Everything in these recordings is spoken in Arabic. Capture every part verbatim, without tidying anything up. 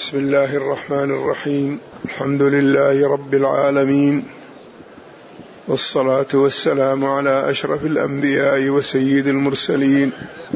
بسم الله الرحمن الرحيم. الحمد لله رب العالمين، والصلاة والسلام على أشرف الأنبياء وسيد المرسلين،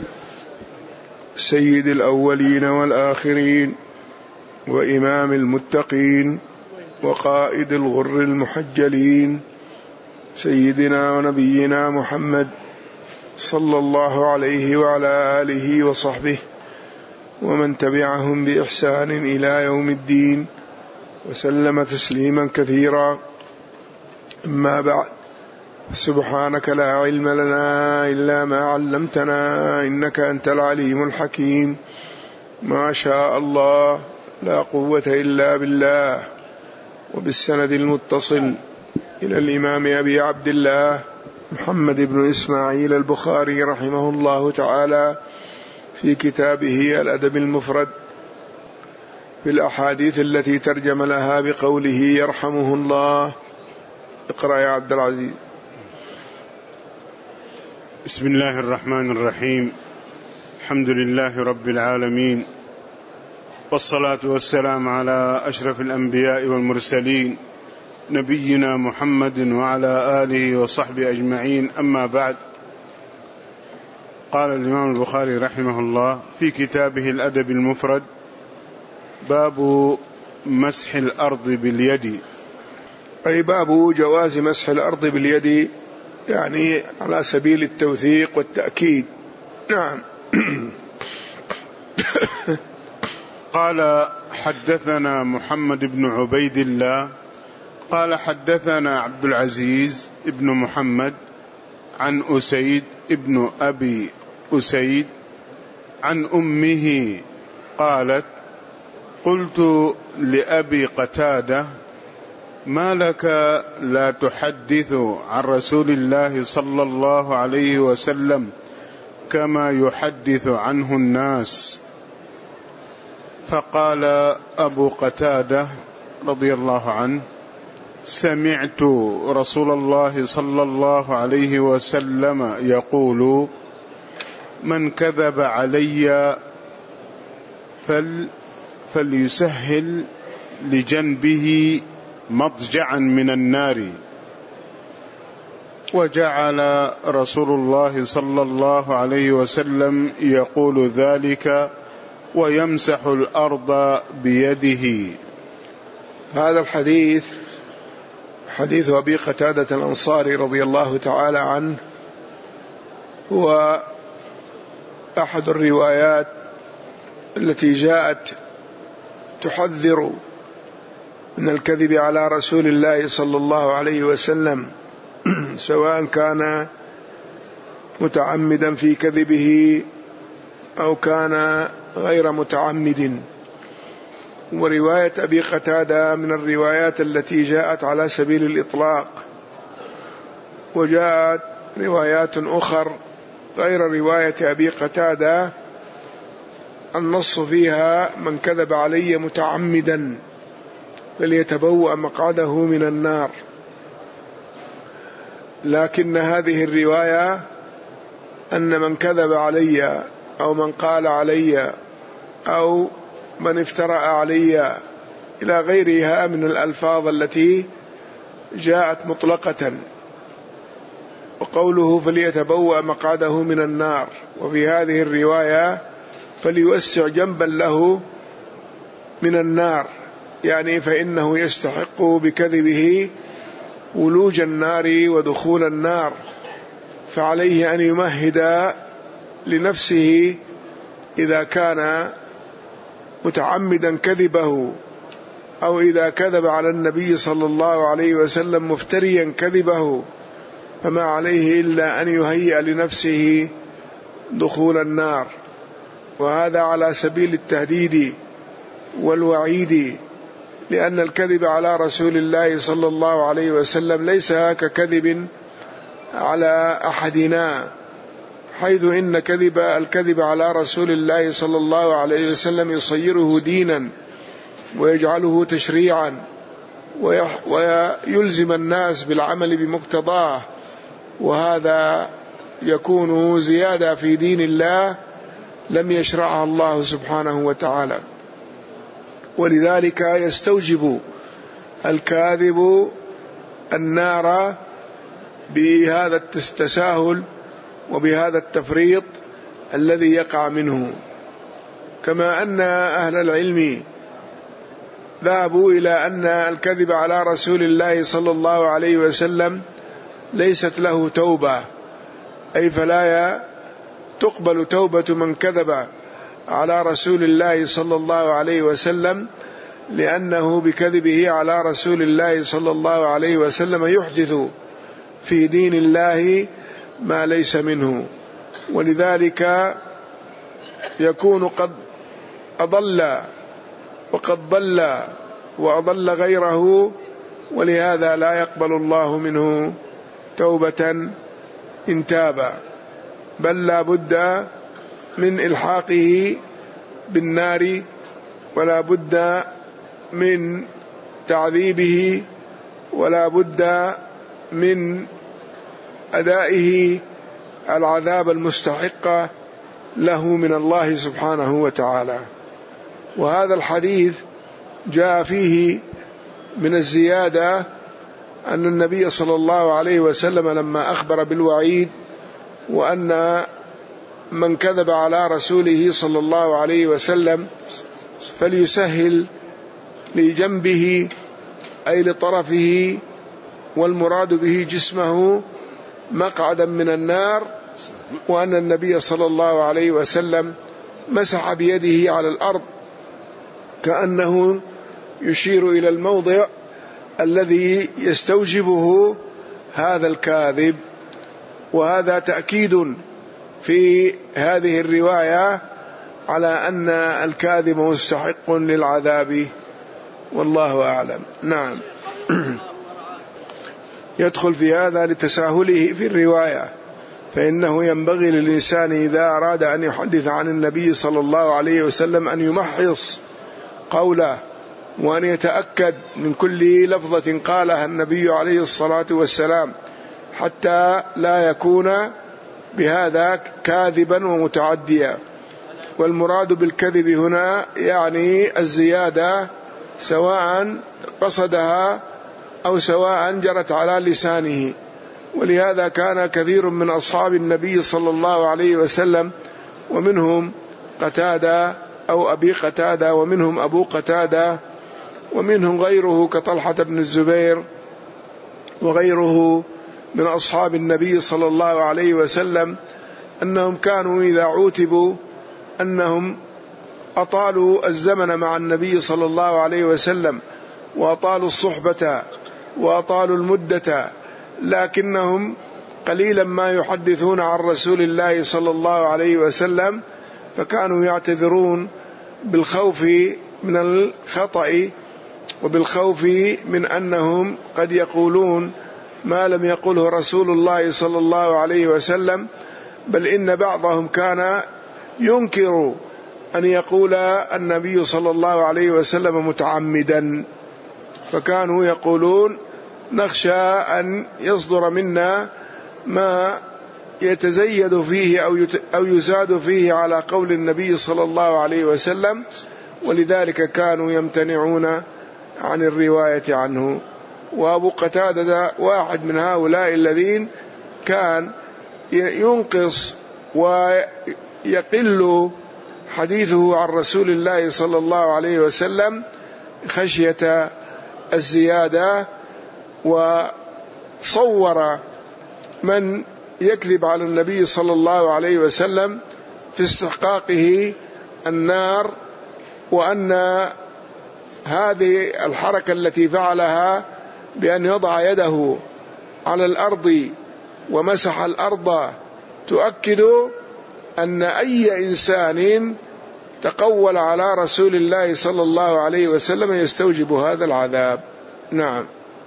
سيد الأولين والآخرين، وإمام المتقين، وقائد الغر المحجلين، سيدنا ونبينا محمد صلى الله عليه وعلى آله وصحبه ومن تبعهم بإحسان إلى يوم الدين، وسلم تسليما كثيرا. أما بعد، سبحانك لا علم لنا إلا ما علمتنا إنك أنت العليم الحكيم. ما شاء الله لا قوة إلا بالله. وبالسند المتصل إلى الإمام أبي عبد الله محمد بن إسماعيل البخاري رحمه الله تعالى في كتابه الأدب المفرد في الأحاديث التي ترجم لها بقوله يرحمه الله. اقرأ يا عبد العزيز. بسم الله الرحمن الرحيم. الحمد لله رب العالمين، والصلاة والسلام على أشرف الأنبياء والمرسلين نبينا محمد وعلى آله وصحبه أجمعين. أما بعد، قال الإمام البخاري رحمه الله في كتابه الأدب المفرد: باب مسح الأرض باليد، أي باب جواز مسح الأرض باليد، يعني على سبيل التوثيق والتأكيد. نعم. قال: حدثنا محمد بن عبيد الله قال حدثنا عبد العزيز ابن محمد عن أسيد ابن أبي أسيد عن أمه قالت: قلت لأبي قتادة: ما لك لا تحدث عن رسول الله صلى الله عليه وسلم كما يحدث عنه الناس؟ فقال أبو قتادة رضي الله عنه: سمعت رسول الله صلى الله عليه وسلم يقول: من كذب علي فل فليسهل لجنبه مضجعا من النار. وجعل رسول الله صلى الله عليه وسلم يقول ذلك ويمسح الأرض بيده. هذا الحديث حديث أبي قتادة الأنصاري رضي الله تعالى عنه، هو أحد الروايات التي جاءت تحذر من الكذب على رسول الله صلى الله عليه وسلم، سواء كان متعمدا في كذبه أو كان غير متعمد. ورواية أبي قتادة من الروايات التي جاءت على سبيل الإطلاق، وجاءت روايات أخر غير رواية أبي قتادة النص فيها: من كذب علي متعمدا فليتبوأ مقعده من النار. لكن هذه الرواية أن من كذب علي أو من قال علي أو من افترأ علي إلى غيرها من الألفاظ التي جاءت مطلقة. وقوله فليتبوأ مقعده من النار، وفي هذه الرواية فليوسع جنبا له من النار، يعني فإنه يستحق بكذبه ولوج النار ودخول النار، فعليه أن يمهد لنفسه إذا كان متعمدا كذبه، أو إذا كذب على النبي صلى الله عليه وسلم مفتريا كذبه، فما عليه إلا أن يهيئ لنفسه دخول النار. وهذا على سبيل التهديد والوعيد، لأن الكذب على رسول الله صلى الله عليه وسلم ليس ككذب على أحدنا، حيث إن كذب الكذب على رسول الله صلى الله عليه وسلم يصيره دينا ويجعله تشريعا ويلزم الناس بالعمل بمقتضاه، وهذا يكون زيادة في دين الله لم يشرعها الله سبحانه وتعالى. ولذلك يستوجب الكاذب النار بهذا التساهل وبهذا التفريط الذي يقع منه. كما أن أهل العلم ذهبوا إلى أن الكذب على رسول الله صلى الله عليه وسلم ليست له توبة، أي فلا تقبل توبة من كذب على رسول الله صلى الله عليه وسلم، لأنه بكذبه على رسول الله صلى الله عليه وسلم يحدث في دين الله ما ليس منه، ولذلك يكون قد أضل وقد ضل وأضل غيره، ولهذا لا يقبل الله منه توبة إن تاب، بل لا بد من إلحاقه بالنار، ولا بد من تعذيبه، ولا بد من أدائه العذاب المستحق له من الله سبحانه وتعالى. وهذا الحديث جاء فيه من الزيادة أن النبي صلى الله عليه وسلم لما أخبر بالوعيد وأن من كذب على رسوله صلى الله عليه وسلم فليسهل لجنبه أي لطرفه، والمراد به جسمه، مقعدا من النار، وأن النبي صلى الله عليه وسلم مسح بيده على الأرض كأنه يشير إلى الموضع الذي يستوجبه هذا الكاذب. وهذا تأكيد في هذه الرواية على أن الكاذب مستحق للعذاب، والله أعلم. نعم. يدخل في هذا لتساهله في الرواية، فإنه ينبغي للإنسان إذا أراد أن يحدث عن النبي صلى الله عليه وسلم أن يمحص قوله، وأن يتأكد من كل لفظة قالها النبي عليه الصلاة والسلام، حتى لا يكون بهذا كاذبا ومتعديا. والمراد بالكذب هنا يعني الزيادة، سواء قصدها أو سواء جرت على لسانه. ولهذا كان كثير من أصحاب النبي صلى الله عليه وسلم، ومنهم قتادة أو أبي قتادة، ومنهم أبو قتادة، ومنهم غيره كطلحة بن الزبير وغيره من أصحاب النبي صلى الله عليه وسلم، أنهم كانوا إذا عوتبوا أنهم أطالوا الزمن مع النبي صلى الله عليه وسلم، وأطالوا الصحبة، وأطالوا المدة، لكنهم قليلا ما يحدثون عن رسول الله صلى الله عليه وسلم، فكانوا يعتذرون بالخوف من الخطأ، وبالخوف من أنهم قد يقولون ما لم يقله رسول الله صلى الله عليه وسلم، بل إن بعضهم كان ينكر أن يقول النبي صلى الله عليه وسلم متعمدا، فكانوا يقولون نخشى أن يصدر منا ما يتزيد فيه أو يزاد فيه على قول النبي صلى الله عليه وسلم، ولذلك كانوا يمتنعون عن الرواية عنه. وأبو قتادة واحد من هؤلاء الذين كان ينقص ويقل حديثه عن رسول الله صلى الله عليه وسلم خشية الزيادة، وصور من يكذب على النبي صلى الله عليه وسلم في استحقاقه النار، وأن هذه الحركة التي فعلها بأن يضع يده على الأرض ومسح الأرض تؤكد أن أي إنسان تقول على رسول الله صلى الله عليه وسلم يستوجب هذا العذاب. نعم.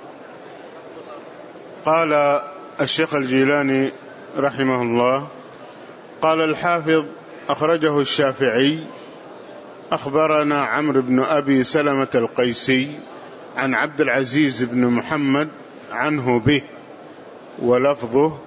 قال الشيخ الجيلاني رحمه الله: قال الحافظ: أخرجه الشافعي. أخبرنا عمرو بن أبي سلمة القيسي عن عبد العزيز بن محمد عنه به، ولفظه: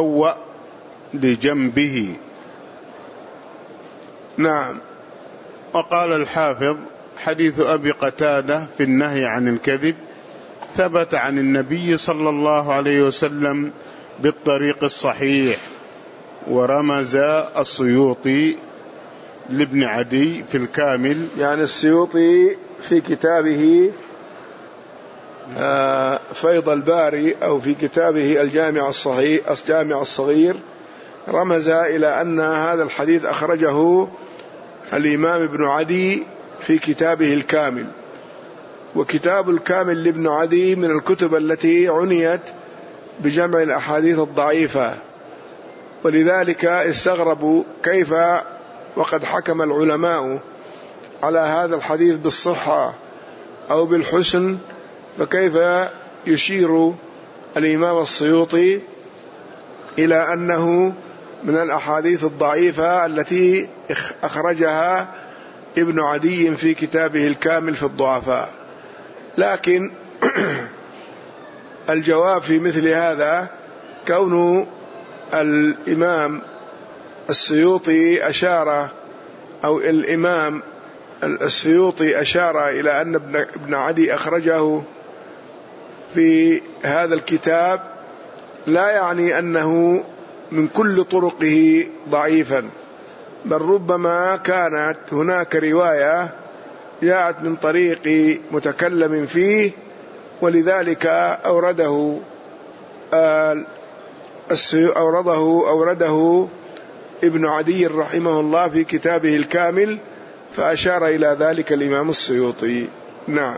فليتبوأ لجنبه. نعم. وقال الحافظ: حديث أبي قتادة في النهي عن الكذب ثبت عن النبي صلى الله عليه وسلم بالطريق الصحيح. ورمز السيوطي لابن عدي في الكامل، يعني السيوطي في كتابه فيض الباري أو في كتابه الجامع الصحيح الجامع الصغير رمز إلى أن هذا الحديث أخرجه الإمام ابن عدي في كتابه الكامل. وكتاب الكامل لابن عدي من الكتب التي عنيت بجمع الأحاديث الضعيفة، ولذلك استغربوا كيف وقد حكم العلماء على هذا الحديث بالصحة أو بالحسن، فكيف يشير الإمام السيوطي إلى أنه من الأحاديث الضعيفة التي أخرجها ابن عدي في كتابه الكامل في الضعفاء. لكن الجواب في مثل هذا كون الإمام السيوطي أشار أو الإمام السيوطي أشار إلى أن ابن عدي أخرجه في هذا الكتاب لا يعني أنه من كل طرقه ضعيفا، بل ربما كانت هناك رواية جاءت من طريق متكلم فيه، ولذلك أورده أورده أورده ابن عدي رحمه الله في كتابه الكامل، فأشار إلى ذلك الإمام السيوطي. نعم.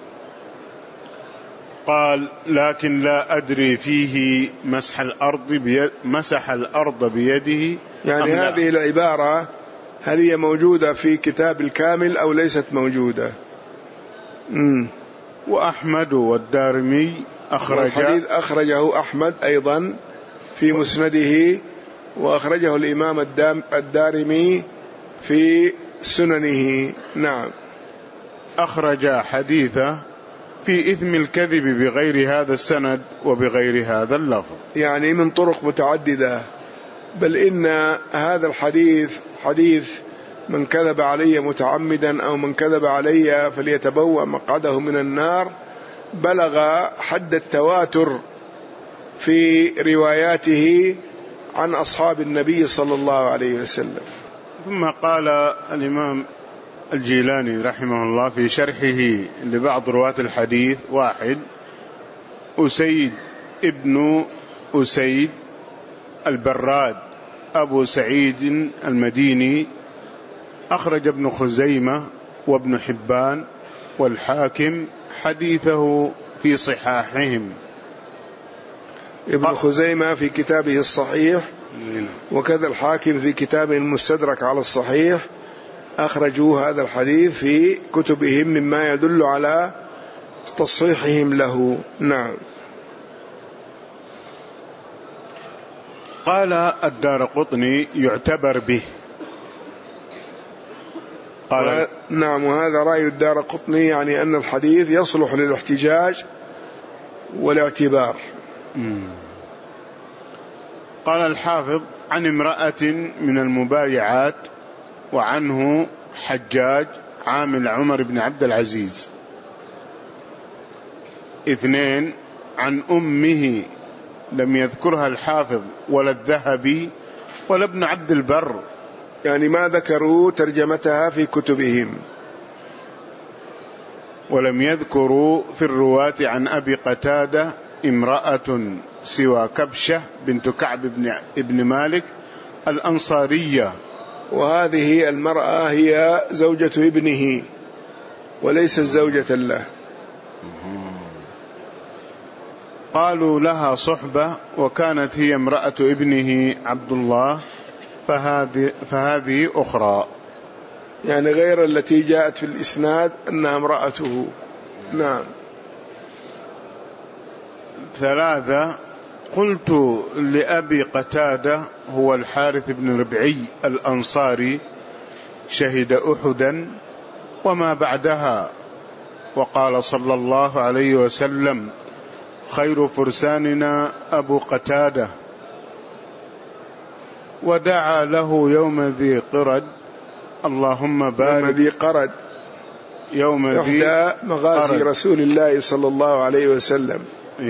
قال: لكن لا أدري فيه مسح الأرض بيد مسح الأرض بيده، يعني هذه العبارة هل هي موجودة في كتاب الكامل أو ليست موجودة؟ مم. وأحمد والدارمي أخرج الحديث أخرجه أحمد أيضا في مسنده، وأخرجه الإمام الدارمي في سننه. نعم. أخرج حديثه في إثم الكذب بغير هذا السند وبغير هذا اللفظ، يعني من طرق متعددة. بل إن هذا الحديث حديث من كذب علي متعمدا أو من كذب علي فليتبوأ مقعده من النار بلغ حد التواتر في رواياته عن أصحاب النبي صلى الله عليه وسلم. ثم قال الإمام الجيلاني رحمه الله في شرحه لبعض رواة الحديث: واحد، أسيد ابن أسيد البراد أبو سعيد المديني، أخرج ابن خزيمة وابن حبان والحاكم حديثه في صحاحهم. ابن خزيمة في كتابه الصحيح، وكذا الحاكم في كتابه المستدرك على الصحيح، أخرجوا هذا الحديث في كتبهم مما يدل على تصحيحهم له. نعم. قال الدارقطني: يعتبر به. قال نعم، وهذا رأي الدارقطني، يعني أن الحديث يصلح للاحتجاج والاعتبار. مم. قال الحافظ: عن امرأة من المبايعات، وعنه حجاج عامل عمر بن عبد العزيز. اثنين، عن أمه، لم يذكرها الحافظ ولا الذهبي ولا ابن عبد البر، يعني ما ذكروا ترجمتها في كتبهم. ولم يذكروا في الرواة عن أبي قتادة امرأة سوى كبشة بنت كعب بن ابن مالك الأنصارية، وهذه المرأة هي زوجة ابنه وليست زوجة له. قالوا لها صحبة، وكانت هي امرأة ابنه عبد الله، فهذه, فهذه أخرى، يعني غير التي جاءت في الإسناد أنها امرأته. نعم. ثلاثة، قلت لأبي قتادة هو الحارث بن ربعي الأنصاري، شهد أحدا وما بعدها، وقال صلى الله عليه وسلم: خير فرساننا أبو قتادة. ودعا له يوم ذي قرد اللهم بارك يوم ذي قرد، يوم ذي إحدى مغازي قرد. رسول الله صلى الله عليه وسلم.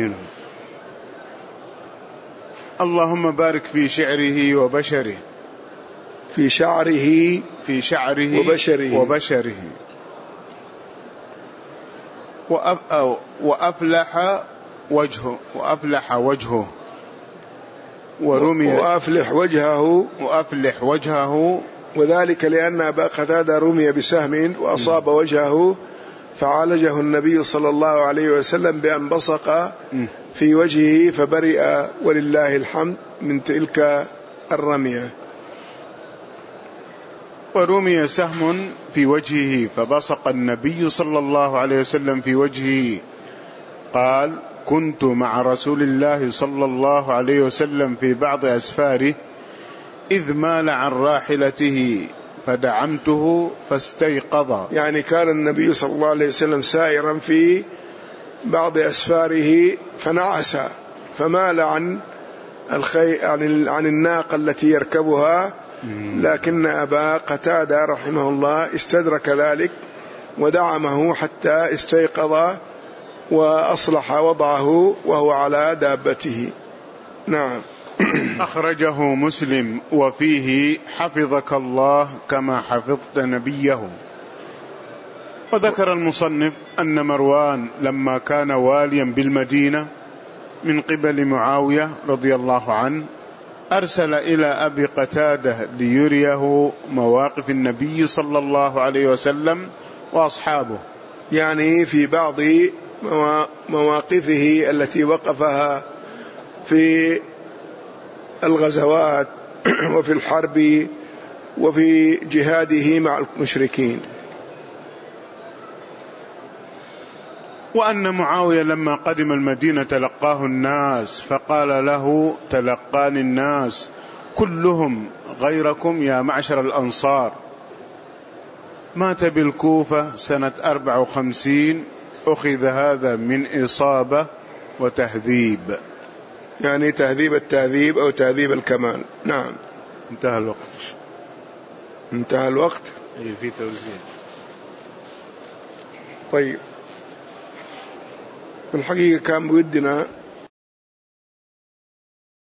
اللهم بارك في شعره وبشره، في شعره في شعره وبشره, وبشره وأفلح وجهه وأفلح وجهه ورمي وأفلح وجهه وأفلح وجهه وذلك لأن أبا قتادة رمي بسهم وأصاب وجهه، فعالجه النبي صلى الله عليه وسلم بأن بصق في وجهه فبرئ ولله الحمد من تلك الرمية. ورمي سهم في وجهه فبصق النبي صلى الله عليه وسلم في وجهه، قال: كنت مع رسول الله صلى الله عليه وسلم في بعض أسفاره إذ مال عن راحلته فدعمته فاستيقظ. يعني كان النبي صلى الله عليه وسلم سائرا في بعض أسفاره فنعس فمال عن الخي... عن... عن الناقة التي يركبها، لكن أبا قتادة رحمه الله استدرك ذلك ودعمه حتى استيقظ وأصلح وضعه وهو على دابته. نعم. أخرجه مسلم وفيه: حفظك الله كما حفظت نبيه. وذكر المصنف أن مروان لما كان واليا بالمدينة من قبل معاوية رضي الله عنه أرسل إلى أبي قتادة ليريه مواقف النبي صلى الله عليه وسلم وأصحابه، يعني في بعض مواقفه التي وقفها في الغزوات وفي الحرب وفي جهاده مع المشركين. وأن معاوية لما قدم المدينة تلقاه الناس فقال له: تلقاني الناس كلهم غيركم يا معشر الأنصار. مات بالكوفة سنة أربع وخمسين، أخذ هذا من إصابة وتهذيب، يعني تهذيب التهذيب أو تهذيب الكمال. نعم. انتهى الوقت. انتهى الوقت. أي في توزيع. طيب، في الحقيقة كان بودنا